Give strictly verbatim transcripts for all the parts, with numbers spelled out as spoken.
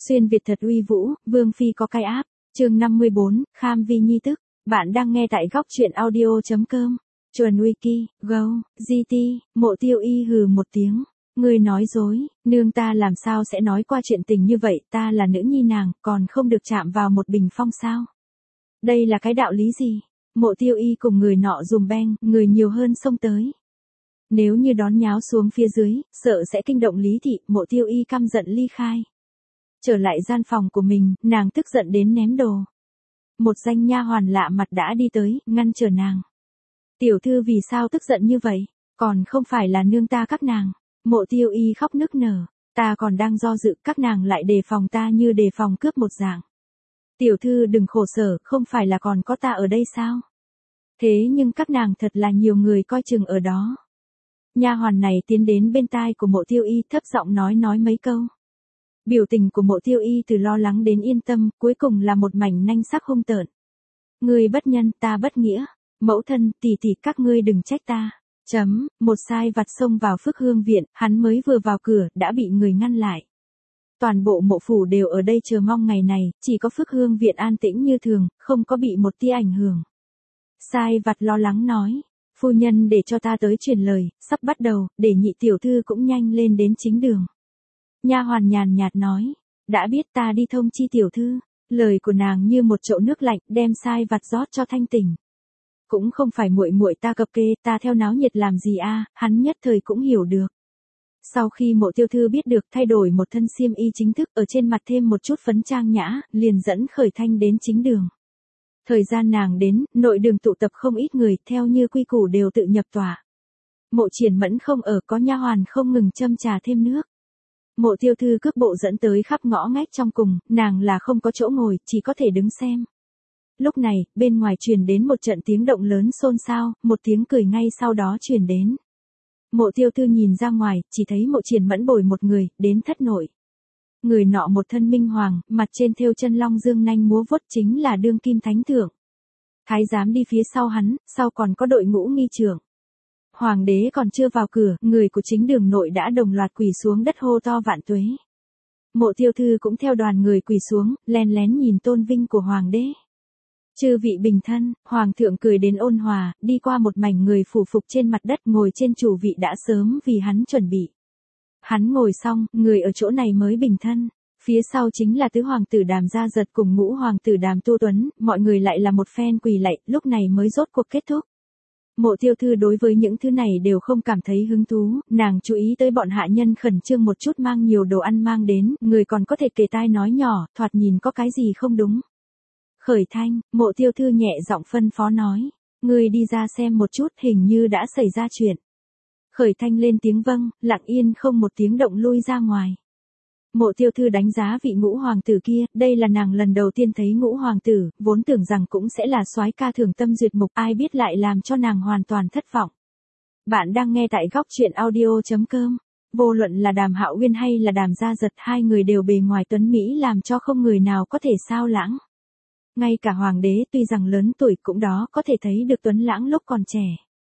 Xuyên Việt thật uy vũ, Vương Phi có cái áp. Chương năm mươi bốn, Kham Vi nhi tức. Bạn đang nghe tại góc truyện audio chấm com. Chuẩn Wiki, Go, giê tê, Mộ Tiêu Y hừ một tiếng. Ngươi nói dối, nương ta làm sao sẽ nói qua chuyện tình như vậy, ta là nữ nhi nàng, còn không được chạm vào một bình phong sao? Đây là cái đạo lý gì? Mộ Tiêu Y cùng người nọ dùm beng, người nhiều hơn xông tới. Nếu như đón nháo xuống phía dưới, sợ sẽ kinh động Lý Thị, Mộ Tiêu Y căm giận ly khai. Trở lại gian phòng của mình, nàng tức giận đến ném đồ. Một danh nha hoàn lạ mặt đã đi tới, ngăn trở nàng. Tiểu thư vì sao tức giận như vậy? Còn không phải là nương ta các nàng. Mộ Tiêu Y khóc nức nở. Ta còn đang do dự, các nàng lại đề phòng ta như đề phòng cướp một dạng. Tiểu thư đừng khổ sở, không phải là còn có ta ở đây sao? Thế nhưng các nàng thật là nhiều người coi chừng ở đó. Nha hoàn này tiến đến bên tai của Mộ Tiêu Y thấp giọng nói nói mấy câu. Biểu tình của Mộ Tiêu Y từ lo lắng đến yên tâm, cuối cùng là một mảnh nanh sắc hung tợn. Ngươi bất nhân, ta bất nghĩa. Mẫu thân, tỷ tỷ các ngươi đừng trách ta. Chấm, một sai vặt xông vào Phước Hương viện, hắn mới vừa vào cửa, đã bị người ngăn lại. Toàn bộ mộ phủ đều ở đây chờ mong ngày này, chỉ có Phước Hương viện an tĩnh như thường, không có bị một tia ảnh hưởng. Sai vặt lo lắng nói, phu nhân để cho ta tới truyền lời, sắp bắt đầu, để nhị tiểu thư cũng nhanh lên đến chính đường. Nha hoàn nhàn nhạt nói, đã biết ta đi thông chi tiểu thư. Lời của nàng như một chậu nước lạnh, đem sai vặt rót cho thanh tỉnh. Cũng không phải muội muội ta cập kê, ta theo náo nhiệt làm gì a, hắn nhất thời cũng hiểu được. Sau khi Mộ Tiêu thư biết được thay đổi một thân xiêm y chính thức, ở trên mặt thêm một chút phấn trang nhã, liền dẫn Khởi Thanh đến chính đường. Thời gian nàng đến, nội đường tụ tập không ít người, theo như quy củ đều tự nhập tòa. Mộ Triển Mẫn không ở, có nha hoàn không ngừng châm trà thêm nước. Mộ Tiêu thư cước bộ dẫn tới khắp ngõ ngách trong cùng, nàng là không có chỗ ngồi, chỉ có thể đứng xem. Lúc này, bên ngoài truyền đến một trận tiếng động lớn xôn xao, một tiếng cười ngay sau đó truyền đến. Mộ Tiêu thư nhìn ra ngoài, chỉ thấy Mộ Triển Mẫn bồi một người, đến thất nội. Người nọ một thân minh hoàng, mặt trên thêu chân long dương nanh múa vuốt chính là đương kim thánh thượng. Thái giám đi phía sau hắn, sau còn có đội ngũ nghi trưởng. Hoàng đế còn chưa vào cửa, người của chính đường nội đã đồng loạt quỳ xuống đất hô to vạn tuế. Mộ Tiêu thư cũng theo đoàn người quỳ xuống, len lén nhìn tôn vinh của hoàng đế. Chư vị bình thân, hoàng thượng cười đến ôn hòa, đi qua một mảnh người phủ phục trên mặt đất ngồi trên chủ vị đã sớm vì hắn chuẩn bị. Hắn ngồi xong, người ở chỗ này mới bình thân. Phía sau chính là tứ hoàng tử Đàm Gia Giật cùng ngũ hoàng tử Đàm Tu Tuấn, mọi người lại là một phen quỳ lạy, lúc này mới rốt cuộc kết thúc. Mộ Tiêu thư đối với những thứ này đều không cảm thấy hứng thú, nàng chú ý tới bọn hạ nhân khẩn trương một chút mang nhiều đồ ăn mang đến, người còn có thể kề tai nói nhỏ, thoạt nhìn có cái gì không đúng. Khởi Thanh, Mộ Tiêu thư nhẹ giọng phân phó nói, ngươi đi ra xem một chút, hình như đã xảy ra chuyện. Khởi Thanh lên tiếng vâng, lặng yên không một tiếng động lui ra ngoài. Mộ Tiêu thư đánh giá vị ngũ hoàng tử kia, đây là nàng lần đầu tiên thấy ngũ hoàng tử, vốn tưởng rằng cũng sẽ là soái ca thường tâm duyệt mục, ai biết lại làm cho nàng hoàn toàn thất vọng. Bạn đang nghe tại góc truyện audio chấm com. Vô luận là Đàm Hạo Uyên hay là Đàm Gia Giật, hai người đều bề ngoài tuấn mỹ làm cho không người nào có thể sao lãng. Ngay cả hoàng đế tuy rằng lớn tuổi cũng đó có thể thấy được tuấn lãng lúc còn trẻ.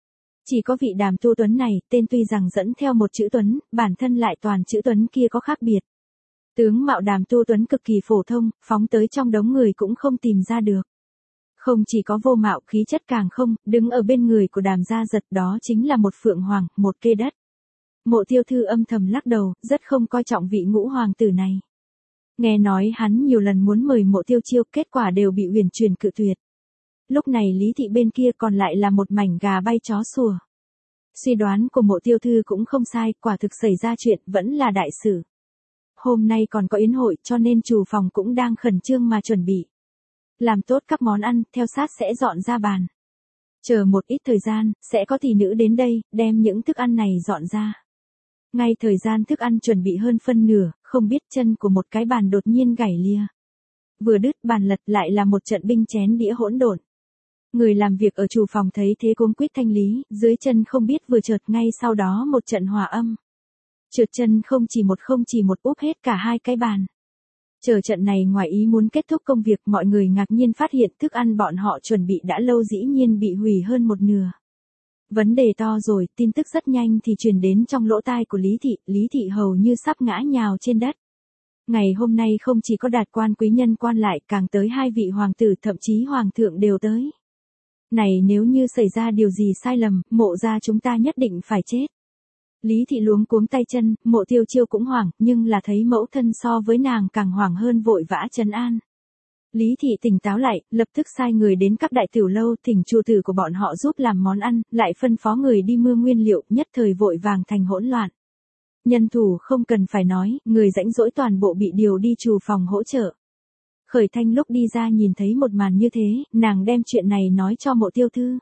Chỉ có vị Đàm Tu Tuấn này, tên tuy rằng dẫn theo một chữ Tuấn, bản thân lại toàn chữ Tuấn kia có khác biệt. Tướng mạo Đàm Tu Tuấn cực kỳ phổ thông, phóng tới trong đống người cũng không tìm ra được. Không chỉ có vô mạo, khí chất càng không, đứng ở bên người của Đàm Gia Giật đó chính là một phượng hoàng, một kê đất. Mộ Tiêu thư âm thầm lắc đầu, rất không coi trọng vị ngũ hoàng tử này. Nghe nói hắn nhiều lần muốn mời Mộ Tiêu chiêu, kết quả đều bị Uyển Truyền cự tuyệt. Lúc này Lý Thị bên kia còn lại là một mảnh gà bay chó sủa. Suy đoán của Mộ Tiêu thư cũng không sai, quả thực xảy ra chuyện, vẫn là đại sự. Hôm nay còn có yến hội, cho nên chủ phòng cũng đang khẩn trương mà chuẩn bị. Làm tốt các món ăn, theo sát sẽ dọn ra bàn. Chờ một ít thời gian, sẽ có thị nữ đến đây, đem những thức ăn này dọn ra. Ngay thời gian thức ăn chuẩn bị hơn phân nửa, không biết chân của một cái bàn đột nhiên gãy lìa. Vừa đứt bàn lật lại là một trận binh chén đĩa hỗn độn. Người làm việc ở chủ phòng thấy thế cuống quýt thanh lý, dưới chân không biết vừa chợt ngay sau đó một trận hòa âm. Trượt chân không chỉ một không chỉ một úp hết cả hai cái bàn. Chờ trận này ngoài ý muốn kết thúc công việc, mọi người ngạc nhiên phát hiện thức ăn bọn họ chuẩn bị đã lâu dĩ nhiên bị hủy hơn một nửa. Vấn đề to rồi, tin tức rất nhanh thì truyền đến trong lỗ tai của Lý Thị, Lý Thị hầu như sắp ngã nhào trên đất. Ngày hôm nay không chỉ có đạt quan quý nhân quan lại, càng tới hai vị hoàng tử, thậm chí hoàng thượng đều tới. Này nếu như xảy ra điều gì sai lầm, Mộ gia chúng ta nhất định phải chết. Lý thị luống cuống tay chân, Mộ Tiêu Chiêu cũng hoảng, nhưng là thấy mẫu thân so với nàng càng hoảng hơn vội vã trấn an. Lý thị tỉnh táo lại, lập tức sai người đến các đại tiểu lâu thỉnh chủ tử của bọn họ giúp làm món ăn, lại phân phó người đi mua nguyên liệu, nhất thời vội vàng thành hỗn loạn. Nhân thủ không cần phải nói, người rãnh rỗi toàn bộ bị điều đi trù phòng hỗ trợ. Khởi Thanh lúc đi ra nhìn thấy một màn như thế, nàng đem chuyện này nói cho Mộ Tiêu Thư.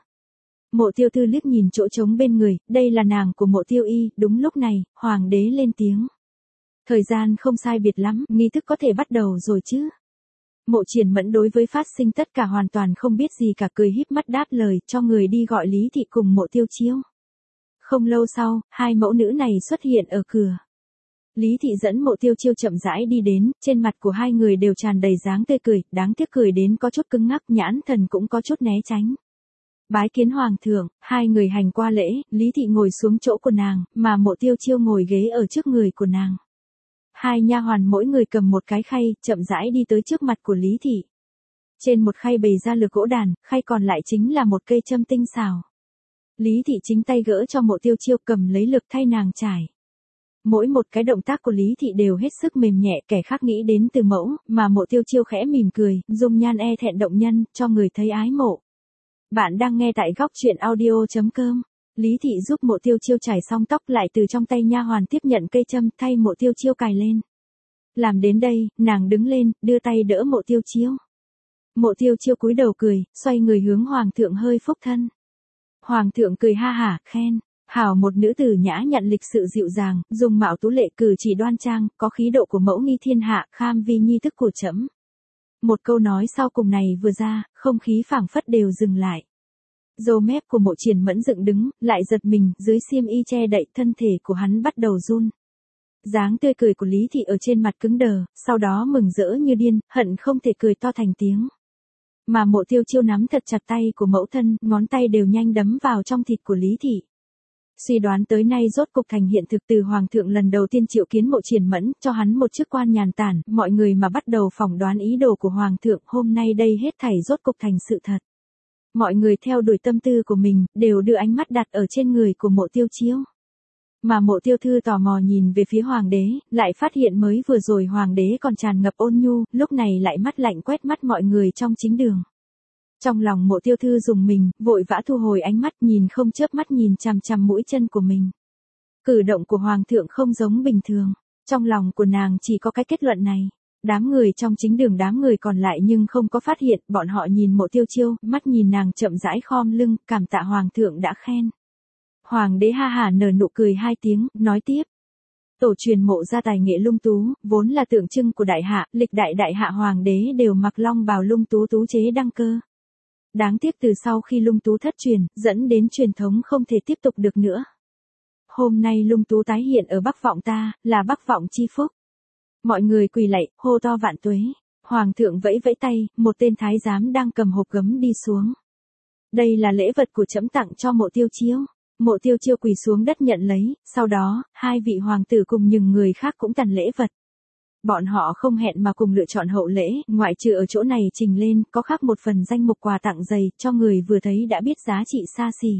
Mộ Tiêu Thư liếc nhìn chỗ trống bên người, đây là nàng của Mộ Tiêu Y, đúng lúc này, hoàng đế lên tiếng. Thời gian không sai biệt lắm, nghi thức có thể bắt đầu rồi chứ. Mộ Triển Mẫn đối với phát sinh tất cả hoàn toàn không biết gì cả, cười híp mắt đáp lời, cho người đi gọi Lý thị cùng Mộ Tiêu Chiêu. Không lâu sau, hai mẫu nữ này xuất hiện ở cửa. Lý thị dẫn Mộ Tiêu Chiêu chậm rãi đi đến, trên mặt của hai người đều tràn đầy dáng tươi cười, đáng tiếc cười đến có chút cứng ngắc, nhãn thần cũng có chút né tránh. Bái kiến hoàng thượng, hai người hành qua lễ, Lý thị ngồi xuống chỗ của nàng, mà Mộ Tiêu Chiêu ngồi ghế ở trước người của nàng. Hai nha hoàn mỗi người cầm một cái khay, chậm rãi đi tới trước mặt của Lý thị. Trên một khay bày ra lược gỗ đàn, khay còn lại chính là một cây châm tinh xảo. Lý thị chính tay gỡ cho Mộ Tiêu Chiêu, cầm lấy lược thay nàng trải. Mỗi một cái động tác của Lý thị đều hết sức mềm nhẹ, kẻ khác nghĩ đến từ mẫu, mà Mộ Tiêu Chiêu khẽ mỉm cười, dung nhan e thẹn động nhân, cho người thấy ái mộ. Bạn đang nghe tại góc truyện audio chấm com. Lý thị giúp Mộ Tiêu Chiêu trải xong tóc, lại từ trong tay nha hoàn tiếp nhận cây châm, thay Mộ Tiêu Chiêu cài lên. Làm đến đây, nàng đứng lên, đưa tay đỡ Mộ Tiêu Chiêu. Mộ Tiêu Chiêu cúi đầu cười, xoay người hướng hoàng thượng hơi phúc thân. Hoàng thượng cười ha hả, khen, hảo một nữ tử nhã nhặn lịch sự dịu dàng, dung mạo tú lệ, cử chỉ đoan trang, có khí độ của mẫu nghi thiên hạ, kham vi nhi thức của trẫm. Một câu nói sau cùng này vừa ra, không khí phảng phất đều dừng lại. Râu mép của Mộ Triển Mẫn dựng đứng, lại giật mình, dưới xiêm y che đậy thân thể của hắn bắt đầu run. Dáng tươi cười của Lý thị ở trên mặt cứng đờ, sau đó mừng rỡ như điên, hận không thể cười to thành tiếng. Mà Mộ Tiêu Chiêu nắm thật chặt tay của mẫu thân, ngón tay đều nhanh đấm vào trong thịt của Lý thị. Suy đoán tới nay rốt cục thành hiện thực, từ hoàng thượng lần đầu tiên triệu kiến Mộ Triển Mẫn, cho hắn một chức quan nhàn tản, mọi người mà bắt đầu phỏng đoán ý đồ của hoàng thượng, hôm nay đây hết thảy rốt cục thành sự thật. Mọi người theo đuổi tâm tư của mình, đều đưa ánh mắt đặt ở trên người của Mộ Tiêu Chiêu. Mà Mộ Tiêu Thư tò mò nhìn về phía hoàng đế, lại phát hiện mới vừa rồi hoàng đế còn tràn ngập ôn nhu, lúc này lại mắt lạnh quét mắt mọi người trong chính đường. Trong lòng Mộ Tiêu Thư dùng mình, vội vã thu hồi ánh mắt, nhìn không chớp mắt nhìn chằm chằm mũi chân của mình. Cử động của hoàng thượng không giống bình thường, trong lòng của nàng chỉ có cái kết luận này. Đám người trong chính đường, đám người còn lại nhưng không có phát hiện, bọn họ nhìn Mộ Tiêu Chiêu, mắt nhìn nàng chậm rãi khom lưng, cảm tạ hoàng thượng đã khen. Hoàng đế ha hả nở nụ cười hai tiếng, nói tiếp. Tổ truyền Mộ gia tài nghệ lung tú, vốn là tượng trưng của đại hạ, lịch đại đại hạ hoàng đế đều mặc long bào lung tú tú chế đăng cơ. Đáng tiếc từ sau khi lung tú thất truyền, dẫn đến truyền thống không thể tiếp tục được nữa. Hôm nay lung tú tái hiện ở Bắc Vọng ta, là Bắc Vọng chi phúc. Mọi người quỳ lạy, hô to vạn tuế. Hoàng thượng vẫy vẫy tay, một tên thái giám đang cầm hộp gấm đi xuống. Đây là lễ vật của trẫm tặng cho Mộ Tiêu Chiêu. Mộ Tiêu Chiêu quỳ xuống đất nhận lấy, sau đó, hai vị hoàng tử cùng những người khác cũng tặng lễ vật. Bọn họ không hẹn mà cùng lựa chọn hậu lễ, ngoại trừ ở chỗ này trình lên, có khác một phần danh mục quà tặng dày, cho người vừa thấy đã biết giá trị xa xỉ.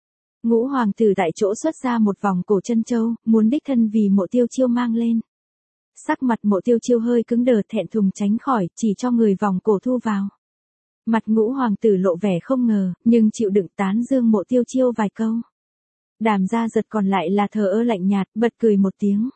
Ngũ hoàng tử tại chỗ xuất ra một vòng cổ chân châu, muốn đích thân vì Mộ Tiêu Chiêu mang lên. Sắc mặt Mộ Tiêu Chiêu hơi cứng đờ, thẹn thùng tránh khỏi, chỉ cho người vòng cổ thu vào. Mặt ngũ hoàng tử lộ vẻ không ngờ, nhưng chịu đựng tán dương Mộ Tiêu Chiêu vài câu. Đàm Gia Giật còn lại là thờ ơ lạnh nhạt, bật cười một tiếng.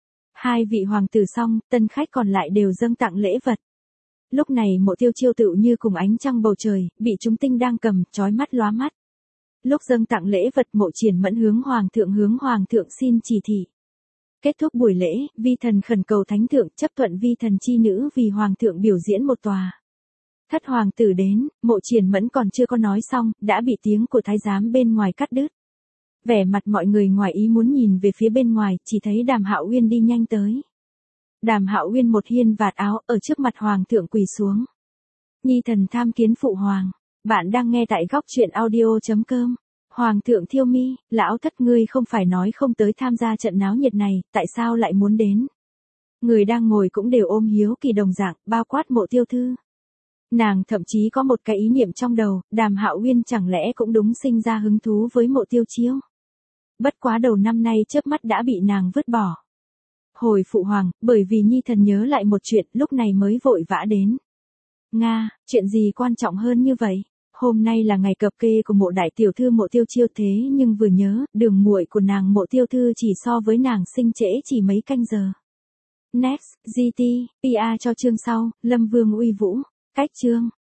Hai vị hoàng tử xong, tân khách còn lại đều dâng tặng lễ vật. Lúc này Mộ Tiêu Chiêu tựu như cùng ánh trăng bầu trời, bị chúng tinh đang cầm, chói mắt lóa mắt. Lúc dâng tặng lễ vật, Mộ Triển Mẫn hướng hoàng thượng hướng hoàng thượng xin chỉ thị. Kết thúc buổi lễ, vi thần khẩn cầu thánh thượng chấp thuận vi thần chi nữ vì hoàng thượng biểu diễn một tòa. Thất hoàng tử đến, Mộ Triển Mẫn còn chưa có nói xong, đã bị tiếng của thái giám bên ngoài cắt đứt. Vẻ mặt mọi người ngoài ý muốn nhìn về phía bên ngoài, chỉ thấy Đàm Hạo Uyên đi nhanh tới. Đàm Hạo Uyên một hiên vạt áo, ở trước mặt hoàng thượng quỳ xuống. Nhi thần tham kiến phụ hoàng. Bạn đang nghe tại góc truyện audio chấm com. Hoàng thượng Thiêu Mi, lão thất ngươi không phải nói không tới tham gia trận náo nhiệt này, tại sao lại muốn đến? Người đang ngồi cũng đều ôm hiếu kỳ đồng dạng, bao quát Mộ Tiêu Thư. Nàng thậm chí có một cái ý niệm trong đầu, Đàm Hạo Uyên chẳng lẽ cũng đúng sinh ra hứng thú với Mộ Tiêu Chiêu. Bất quá đầu năm nay chớp mắt đã bị nàng vứt bỏ. Hồi phụ hoàng, bởi vì nhi thần nhớ lại một chuyện, lúc này mới vội vã đến. Nga, chuyện gì quan trọng hơn như vậy? Hôm nay là ngày cập kê của Mộ đại tiểu thư Mộ Tiêu Chiêu, thế nhưng vừa nhớ, đường muội của nàng Mộ Tiêu Thư chỉ so với nàng sinh trễ chỉ mấy canh giờ. Next, giê tê, pê e cho chương sau, Lâm Vương uy vũ. Cách chương